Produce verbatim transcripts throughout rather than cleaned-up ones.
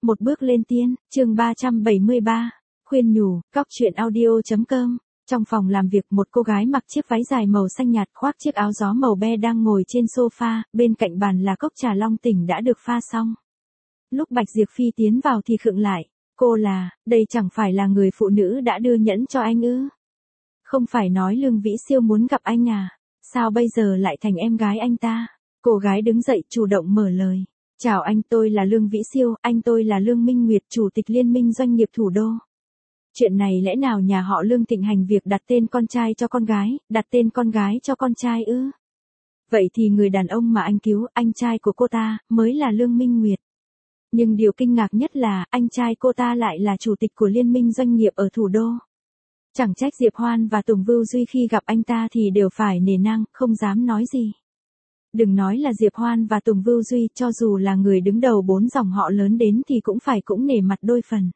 Một bước lên tiên, chương ba trăm bảy mươi ba, khuyên nhủ, góc truyện audio.com. Trong phòng làm việc, một cô gái mặc chiếc váy dài màu xanh nhạt khoác chiếc áo gió màu be đang ngồi trên sofa, bên cạnh bàn là cốc trà long tỉnh đã được pha xong. Lúc Bạch Diệp Phi tiến vào thì khựng lại, cô là, đây chẳng phải là người phụ nữ đã đưa nhẫn cho anh ư? Không phải nói Lương Vĩ Siêu muốn gặp anh à? Sao bây giờ lại thành em gái anh ta? Cô gái đứng dậy chủ động mở lời. Chào anh, tôi là Lương Vĩ Siêu, anh tôi là Lương Minh Nguyệt, chủ tịch Liên minh Doanh nghiệp Thủ đô. Chuyện này lẽ nào nhà họ Lương thịnh hành việc đặt tên con trai cho con gái, đặt tên con gái cho con trai ư? Vậy thì người đàn ông mà anh cứu, anh trai của cô ta, mới là Lương Minh Nguyệt. Nhưng điều kinh ngạc nhất là, anh trai cô ta lại là chủ tịch của Liên minh Doanh nghiệp ở Thủ đô. Chẳng trách Diệp Hoan và Tùng Vưu Duy khi gặp anh ta thì đều phải nể nang, không dám nói gì. Đừng nói là Diệp Hoan và Tùng Vưu Duy, cho dù là người đứng đầu bốn dòng họ lớn đến thì cũng phải cũng nể mặt đôi phần.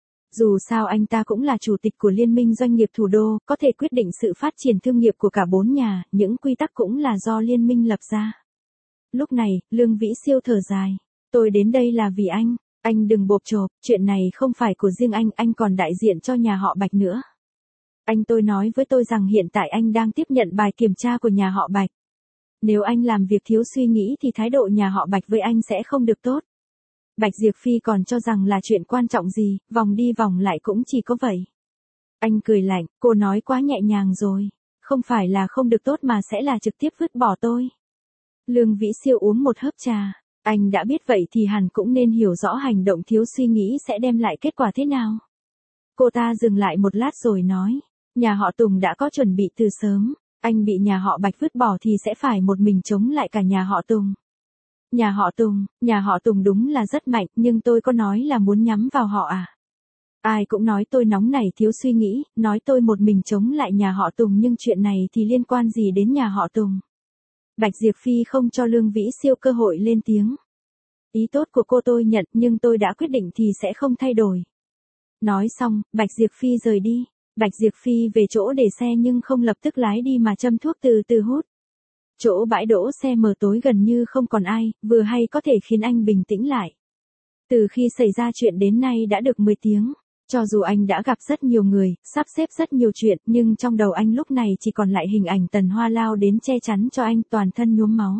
Dù sao anh ta cũng là chủ tịch của Liên minh Doanh nghiệp Thủ đô, có thể quyết định sự phát triển thương nghiệp của cả bốn nhà, những quy tắc cũng là do liên minh lập ra. Lúc này, Lương Vĩ Siêu thở dài. Tôi đến đây là vì anh, anh đừng bộp chộp, chuyện này không phải của riêng anh, anh còn đại diện cho nhà họ Bạch nữa. Anh tôi nói với tôi rằng hiện tại anh đang tiếp nhận bài kiểm tra của nhà họ Bạch. Nếu anh làm việc thiếu suy nghĩ thì thái độ nhà họ Bạch với anh sẽ không được tốt. Bạch Diệp Phi còn cho rằng là chuyện quan trọng gì, vòng đi vòng lại cũng chỉ có vậy. Anh cười lạnh, cô nói quá nhẹ nhàng rồi. Không phải là không được tốt mà sẽ là trực tiếp vứt bỏ tôi. Lương Vĩ Siêu uống một hớp trà. Anh đã biết vậy thì hẳn cũng nên hiểu rõ hành động thiếu suy nghĩ sẽ đem lại kết quả thế nào. Cô ta dừng lại một lát rồi nói. Nhà họ Tùng đã có chuẩn bị từ sớm. Anh bị nhà họ Bạch vứt bỏ thì sẽ phải một mình chống lại cả nhà họ Tùng. Nhà họ Tùng, nhà họ Tùng đúng là rất mạnh, nhưng tôi có nói là muốn nhắm vào họ à? Ai cũng nói tôi nóng nảy thiếu suy nghĩ, nói tôi một mình chống lại nhà họ Tùng, nhưng chuyện này thì liên quan gì đến nhà họ Tùng? Bạch Diệp Phi không cho Lương Vĩ Siêu cơ hội lên tiếng. Ý tốt của cô tôi nhận, nhưng tôi đã quyết định thì sẽ không thay đổi. Nói xong, Bạch Diệp Phi rời đi. Bạch Diệp Phi về chỗ để xe nhưng không lập tức lái đi mà châm thuốc từ từ hút. Chỗ bãi đỗ xe mờ tối gần như không còn ai, vừa hay có thể khiến anh bình tĩnh lại. Từ khi xảy ra chuyện đến nay đã được mười tiếng, cho dù anh đã gặp rất nhiều người, sắp xếp rất nhiều chuyện, nhưng trong đầu anh lúc này chỉ còn lại hình ảnh Tần Hoa lao đến che chắn cho anh, toàn thân nhuốm máu.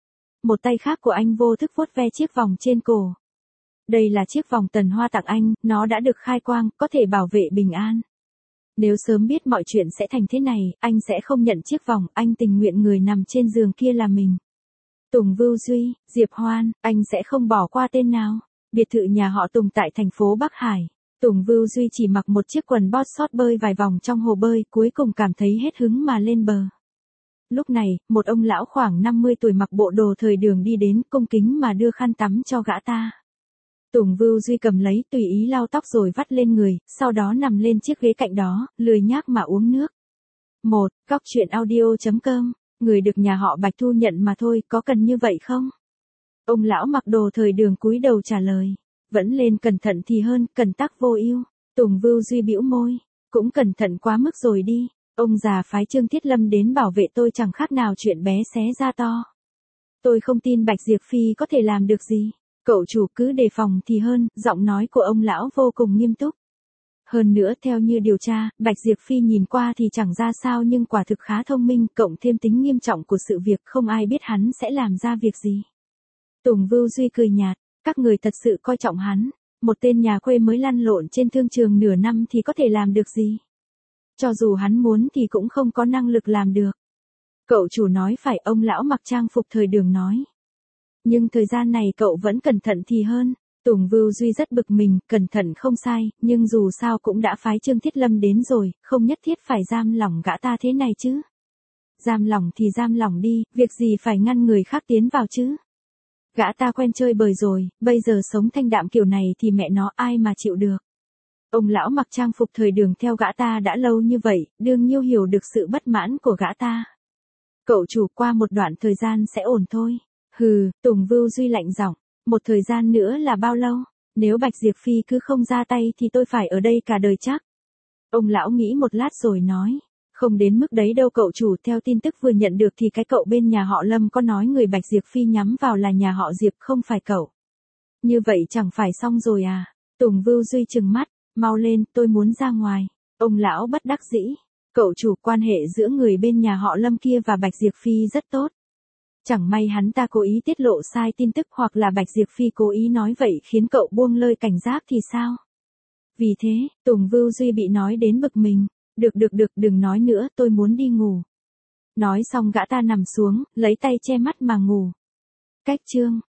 Một tay khác của anh vô thức vuốt ve chiếc vòng trên cổ. Đây là chiếc vòng Tần Hoa tặng anh, nó đã được khai quang, có thể bảo vệ bình an. Nếu sớm biết mọi chuyện sẽ thành thế này, anh sẽ không nhận chiếc vòng, anh tình nguyện người nằm trên giường kia là mình. Tùng Vưu Duy, Diệp Hoan, anh sẽ không bỏ qua tên nào. Biệt thự nhà họ Tùng tại thành phố Bắc Hải. Tùng Vưu Duy chỉ mặc một chiếc quần bót short bơi vài vòng trong hồ bơi, cuối cùng cảm thấy hết hứng mà lên bờ. Lúc này, một ông lão khoảng năm mươi tuổi mặc bộ đồ thời đường đi đến, cung kính mà đưa khăn tắm cho gã ta. Tùng Vưu Duy cầm lấy, tùy ý lau tóc rồi vắt lên người, sau đó nằm lên chiếc ghế cạnh đó, lười nhác mà uống nước. Một, góc truyện audio.com, người được nhà họ Bạch thu nhận mà thôi, có cần như vậy không? Ông lão mặc đồ thời đường cúi đầu trả lời. Vẫn lên cẩn thận thì hơn, cần tắc vô ưu. Tùng Vưu Duy bĩu môi. Cũng cẩn thận quá mức rồi đi. Ông già phái Trương Thiết Lâm đến bảo vệ tôi chẳng khác nào chuyện bé xé ra to. Tôi không tin Bạch Diệp Phi có thể làm được gì. Cậu chủ cứ đề phòng thì hơn, giọng nói của ông lão vô cùng nghiêm túc. Hơn nữa theo như điều tra, Bạch Diệp Phi nhìn qua thì chẳng ra sao nhưng quả thực khá thông minh, cộng thêm tính nghiêm trọng của sự việc, không ai biết hắn sẽ làm ra việc gì. Tùng Vưu Duy cười nhạt, các người thật sự coi trọng hắn, một tên nhà quê mới lăn lộn trên thương trường nửa năm thì có thể làm được gì. Cho dù hắn muốn thì cũng không có năng lực làm được. Cậu chủ nói phải, ông lão mặc trang phục thời đường nói. Nhưng thời gian này cậu vẫn cẩn thận thì hơn. Tùng Vưu Duy rất bực mình, cẩn thận không sai, nhưng dù sao cũng đã phái Trương Thiết Lâm đến rồi, không nhất thiết phải giam lỏng gã ta thế này chứ. Giam lỏng thì giam lỏng đi, việc gì phải ngăn người khác tiến vào chứ. Gã ta quen chơi bời rồi, bây giờ sống thanh đạm kiểu này thì mẹ nó ai mà chịu được. Ông lão mặc trang phục thời đường theo gã ta đã lâu như vậy, đương nhiêu hiểu được sự bất mãn của gã ta. Cậu chủ qua một đoạn thời gian sẽ ổn thôi. Hừ, Tùng Vưu Duy lạnh giọng, một thời gian nữa là bao lâu? Nếu Bạch Diệp Phi cứ không ra tay thì tôi phải ở đây cả đời chắc. Ông lão nghĩ một lát rồi nói, không đến mức đấy đâu cậu chủ, theo tin tức vừa nhận được thì cái cậu bên nhà họ Lâm có nói người Bạch Diệp Phi nhắm vào là nhà họ Diệp không phải cậu. Như vậy chẳng phải xong rồi à? Tùng Vưu Duy trừng mắt, mau lên, tôi muốn ra ngoài. Ông lão bất đắc dĩ. Cậu chủ, quan hệ giữa người bên nhà họ Lâm kia và Bạch Diệp Phi rất tốt. Chẳng may hắn ta cố ý tiết lộ sai tin tức hoặc là Bạch Diệp Phi cố ý nói vậy khiến cậu buông lơi cảnh giác thì sao? Vì thế, Tùng Vưu Duy bị nói đến bực mình. Được được được, đừng nói nữa, tôi muốn đi ngủ. Nói xong gã ta nằm xuống, lấy tay che mắt mà ngủ. Cách chương